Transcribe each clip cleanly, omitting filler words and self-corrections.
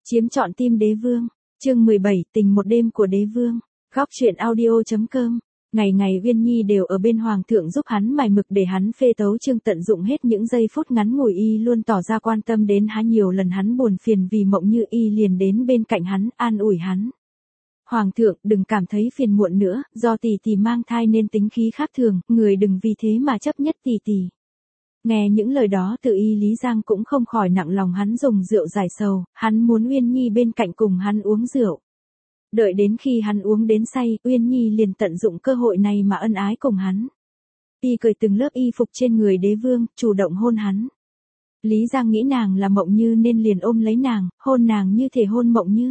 Chiếm trọn tim đế vương. Chương 17, tình một đêm của đế vương. Góc truyện audio.com. Ngày ngày Uyên Nhi đều ở bên hoàng thượng giúp hắn mài mực để hắn phê tấu chương, tận dụng hết những giây phút ngắn ngủi y luôn tỏ ra quan tâm đến hắn. Nhiều lần hắn buồn phiền vì Mộng Như, y liền đến bên cạnh hắn, an ủi hắn. Hoàng thượng, đừng cảm thấy phiền muộn nữa, do tỷ tỷ mang thai nên tính khí khác thường, người đừng vì thế mà chấp nhất tỷ tỷ. Nghe những lời đó từ y, Lý Giang cũng không khỏi nặng lòng. Hắn dùng rượu giải sầu, hắn muốn Uyên Nhi bên cạnh cùng hắn uống rượu. Đợi đến khi hắn uống đến say, Uyên Nhi liền tận dụng cơ hội này mà ân ái cùng hắn. Y cởi từng lớp y phục trên người đế vương, chủ động hôn hắn. Lý Giang nghĩ nàng là Mộng Như nên liền ôm lấy nàng, hôn nàng như thể hôn Mộng Như.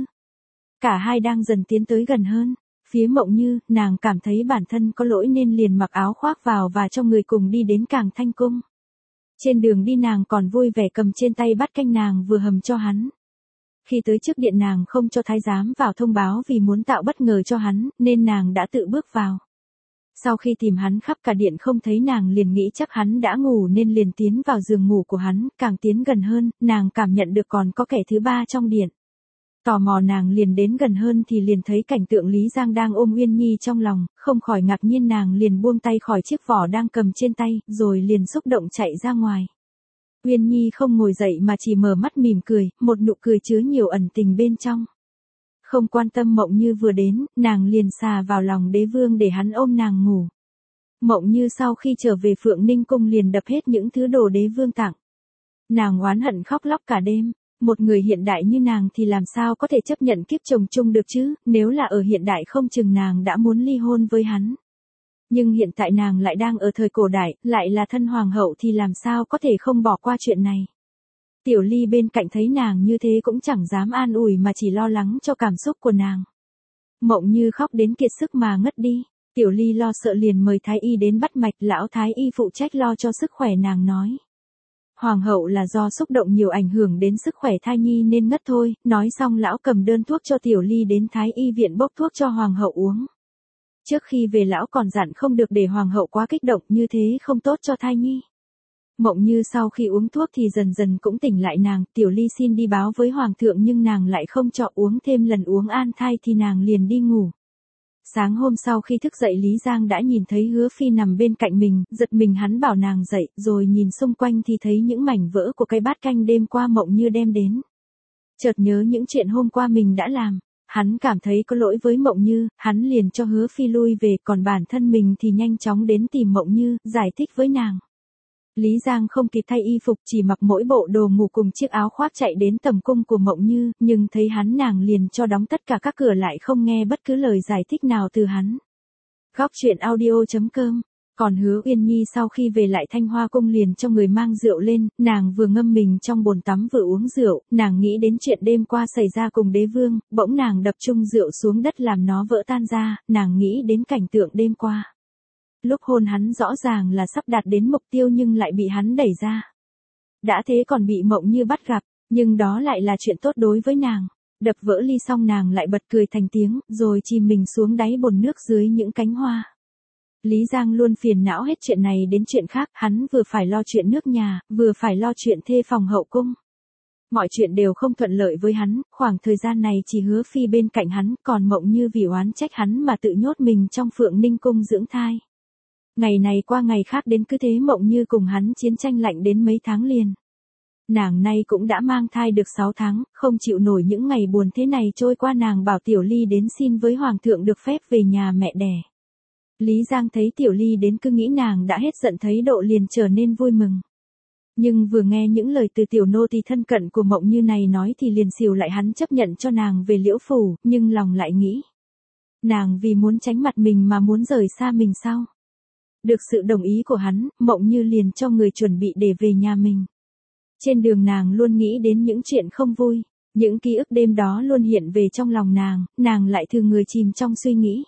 Cả hai đang dần tiến tới gần hơn. Phía Mộng Như, nàng cảm thấy bản thân có lỗi nên liền mặc áo khoác vào và cho người cùng đi đến Cảng Thanh Cung. Trên đường đi nàng còn vui vẻ cầm trên tay bát canh nàng vừa hầm cho hắn. Khi tới trước điện nàng không cho thái giám vào thông báo vì muốn tạo bất ngờ cho hắn, nên nàng đã tự bước vào. Sau khi tìm hắn khắp cả điện không thấy nàng, liền nghĩ chắc hắn đã ngủ nên liền tiến vào giường ngủ của hắn. Càng tiến gần hơn, nàng cảm nhận được còn có kẻ thứ ba trong điện. Tò mò nàng liền đến gần hơn thì liền thấy cảnh tượng Lý Giang đang ôm Uyên Nhi trong lòng, không khỏi ngạc nhiên. Nàng liền buông tay khỏi chiếc vỏ đang cầm trên tay, rồi liền xúc động chạy ra ngoài. Uyên Nhi không ngồi dậy mà chỉ mở mắt mỉm cười, một nụ cười chứa nhiều ẩn tình bên trong. Không quan tâm Mộng Như vừa đến, nàng liền xà vào lòng đế vương để hắn ôm nàng ngủ. Mộng Như sau khi trở về Phượng Ninh Cung liền đập hết những thứ đồ đế vương tặng. Nàng oán hận khóc lóc cả đêm. Một người hiện đại như nàng thì làm sao có thể chấp nhận kiếp chồng chung được chứ, nếu là ở hiện đại không chừng nàng đã muốn ly hôn với hắn. Nhưng hiện tại nàng lại đang ở thời cổ đại, lại là thân hoàng hậu thì làm sao có thể không bỏ qua chuyện này. Tiểu Ly bên cạnh thấy nàng như thế cũng chẳng dám an ủi mà chỉ lo lắng cho cảm xúc của nàng. Mộng Như khóc đến kiệt sức mà ngất đi. Tiểu Ly lo sợ liền mời thái y đến bắt mạch. Lão thái y phụ trách lo cho sức khỏe nàng nói: Hoàng hậu là do xúc động nhiều ảnh hưởng đến sức khỏe thai nhi nên ngất thôi. Nói xong lão cầm đơn thuốc cho Tiểu Ly đến thái y viện bốc thuốc cho hoàng hậu uống. Trước khi về lão còn dặn không được để hoàng hậu quá kích động, như thế không tốt cho thai nhi. Mộng Như sau khi uống thuốc thì dần dần cũng tỉnh lại. Nàng, Tiểu Ly xin đi báo với hoàng thượng nhưng nàng lại không cho uống thêm lần uống an thai thì nàng liền đi ngủ. Sáng hôm sau khi thức dậy Lý Giang đã nhìn thấy Hứa Phi nằm bên cạnh mình, giật mình hắn bảo nàng dậy, rồi nhìn xung quanh thì thấy những mảnh vỡ của cái bát canh đêm qua Mộng Như đem đến. Chợt nhớ những chuyện hôm qua mình đã làm, hắn cảm thấy có lỗi với Mộng Như, hắn liền cho Hứa Phi lui về, còn bản thân mình thì nhanh chóng đến tìm Mộng Như, giải thích với nàng. Lý Giang không kịp thay y phục, chỉ mặc mỗi bộ đồ ngủ cùng chiếc áo khoác chạy đến tầm cung của Mộng Như, nhưng thấy hắn nàng liền cho đóng tất cả các cửa lại, không nghe bất cứ lời giải thích nào từ hắn. Góc truyện audio.com. Còn Hứa Uyên Nhi sau khi về lại Thanh Hoa Cung liền cho người mang rượu lên, nàng vừa ngâm mình trong bồn tắm vừa uống rượu, nàng nghĩ đến chuyện đêm qua xảy ra cùng đế vương, bỗng nàng đập chung rượu xuống đất làm nó vỡ tan ra, nàng nghĩ đến cảnh tượng đêm qua. Lúc hôn hắn rõ ràng là sắp đạt đến mục tiêu nhưng lại bị hắn đẩy ra. Đã thế còn bị Mộng Như bắt gặp, nhưng đó lại là chuyện tốt đối với nàng. Đập vỡ ly xong nàng lại bật cười thành tiếng, rồi chìm mình xuống đáy bồn nước dưới những cánh hoa. Lý Giang luôn phiền não hết chuyện này đến chuyện khác, hắn vừa phải lo chuyện nước nhà, vừa phải lo chuyện thê phòng hậu cung. Mọi chuyện đều không thuận lợi với hắn, khoảng thời gian này chỉ Hứa Phi bên cạnh hắn, còn Mộng Như vì oán trách hắn mà tự nhốt mình trong Phượng Ninh Cung dưỡng thai. Ngày này qua ngày khác đến cứ thế Mộng Như cùng hắn chiến tranh lạnh đến mấy tháng liền. Nàng nay cũng đã mang thai được 6 tháng, không chịu nổi những ngày buồn thế này trôi qua, nàng bảo Tiểu Ly đến xin với hoàng thượng được phép về nhà mẹ đẻ. Lý Giang thấy Tiểu Ly đến cứ nghĩ nàng đã hết giận thấy độ liền trở nên vui mừng. Nhưng vừa nghe những lời từ tiểu nô tỳ thân cận của Mộng Như này nói thì liền xìu lại. Hắn chấp nhận cho nàng về Liễu Phủ, nhưng lòng lại nghĩ. Nàng vì muốn tránh mặt mình mà muốn rời xa mình sao? Được sự đồng ý của hắn, Mộng Như liền cho người chuẩn bị để về nhà mình. Trên đường nàng luôn nghĩ đến những chuyện không vui, những ký ức đêm đó luôn hiện về trong lòng nàng lại thường người chìm trong suy nghĩ.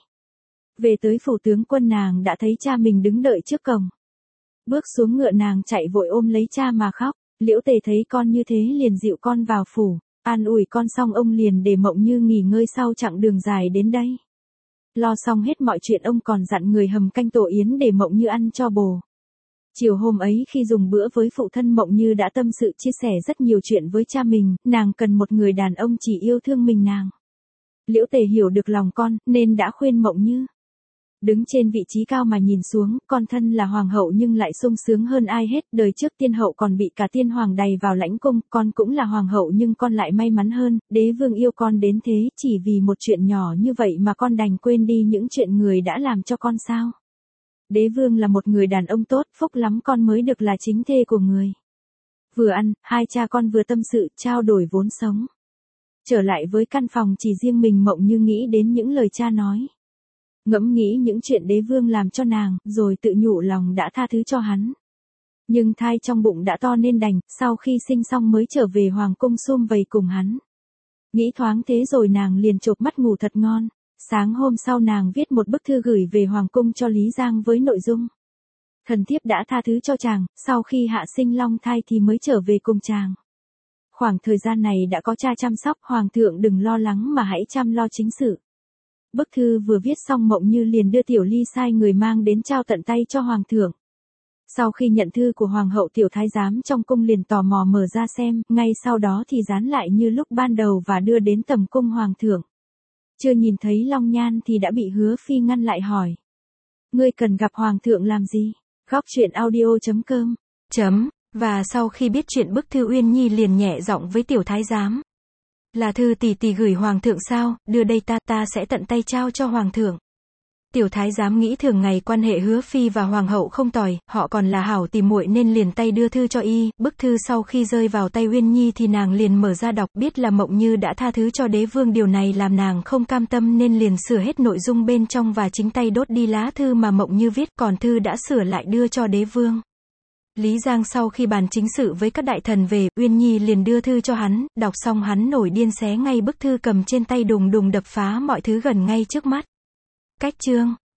Về tới phủ tướng quân nàng đã thấy cha mình đứng đợi trước cổng. Bước xuống ngựa nàng chạy vội ôm lấy cha mà khóc. Liễu Tề thấy con như thế liền dịu con vào phủ, an ủi con xong ông liền để Mộng Như nghỉ ngơi sau chặng đường dài đến đây. Lo xong hết mọi chuyện ông còn dặn người hầm canh tổ yến để Mộng Như ăn cho bổ. Chiều hôm ấy khi dùng bữa với phụ thân, Mộng Như đã tâm sự chia sẻ rất nhiều chuyện với cha mình, nàng cần một người đàn ông chỉ yêu thương mình nàng. Liễu Tề hiểu được lòng con, nên đã khuyên Mộng Như. Đứng trên vị trí cao mà nhìn xuống, con thân là hoàng hậu nhưng lại sung sướng hơn ai hết, đời trước tiên hậu còn bị cả tiên hoàng đày vào lãnh cung, con cũng là hoàng hậu nhưng con lại may mắn hơn, đế vương yêu con đến thế, chỉ vì một chuyện nhỏ như vậy mà con đành quên đi những chuyện người đã làm cho con sao? Đế vương là một người đàn ông tốt, phúc lắm con mới được là chính thê của người. Vừa ăn, hai cha con vừa tâm sự, trao đổi vốn sống. Trở lại với căn phòng chỉ riêng mình, Mộng Như nghĩ đến những lời cha nói. Ngẫm nghĩ những chuyện đế vương làm cho nàng, rồi tự nhủ lòng đã tha thứ cho hắn. Nhưng thai trong bụng đã to nên đành, sau khi sinh xong mới trở về hoàng cung sum vầy cùng hắn. Nghĩ thoáng thế rồi nàng liền chộp mắt ngủ thật ngon. Sáng hôm sau nàng viết một bức thư gửi về hoàng cung cho Lý Giang với nội dung: thần thiếp đã tha thứ cho chàng, sau khi hạ sinh long thai thì mới trở về cùng chàng. Khoảng thời gian này đã có cha chăm sóc, hoàng thượng đừng lo lắng mà hãy chăm lo chính sự. Bức thư vừa viết xong, Mộng Như liền đưa Tiểu Ly sai người mang đến trao tận tay cho hoàng thượng. Sau khi nhận thư của hoàng hậu, tiểu thái giám trong cung liền tò mò mở ra xem, ngay sau đó thì dán lại như lúc ban đầu và đưa đến tầm cung hoàng thượng. Chưa nhìn thấy Long Nhan thì đã bị Hứa Phi ngăn lại hỏi: ngươi cần gặp hoàng thượng làm gì? Góc truyện audio.com. Và sau khi biết chuyện bức thư, Uyên Nhi liền nhẹ giọng với tiểu thái giám: là thư tỷ tỷ gửi hoàng thượng sao? Đưa đây ta sẽ tận tay trao cho hoàng thượng. Tiểu thái giám nghĩ thường ngày quan hệ Hứa Phi và hoàng hậu không tồi, họ còn là hảo tỉ muội nên liền tay đưa thư cho y. Bức thư sau khi rơi vào tay Uyên Nhi thì nàng liền mở ra đọc, biết là Mộng Như đã tha thứ cho đế vương, điều này làm nàng không cam tâm nên liền sửa hết nội dung bên trong và chính tay đốt đi lá thư mà Mộng Như viết, còn thư đã sửa lại đưa cho đế vương. Lý Giang sau khi bàn chính sự với các đại thần về, Uyên Nhi liền đưa thư cho hắn, đọc xong hắn nổi điên xé ngay bức thư cầm trên tay, đùng đùng đập phá mọi thứ gần ngay trước mắt. Cách chương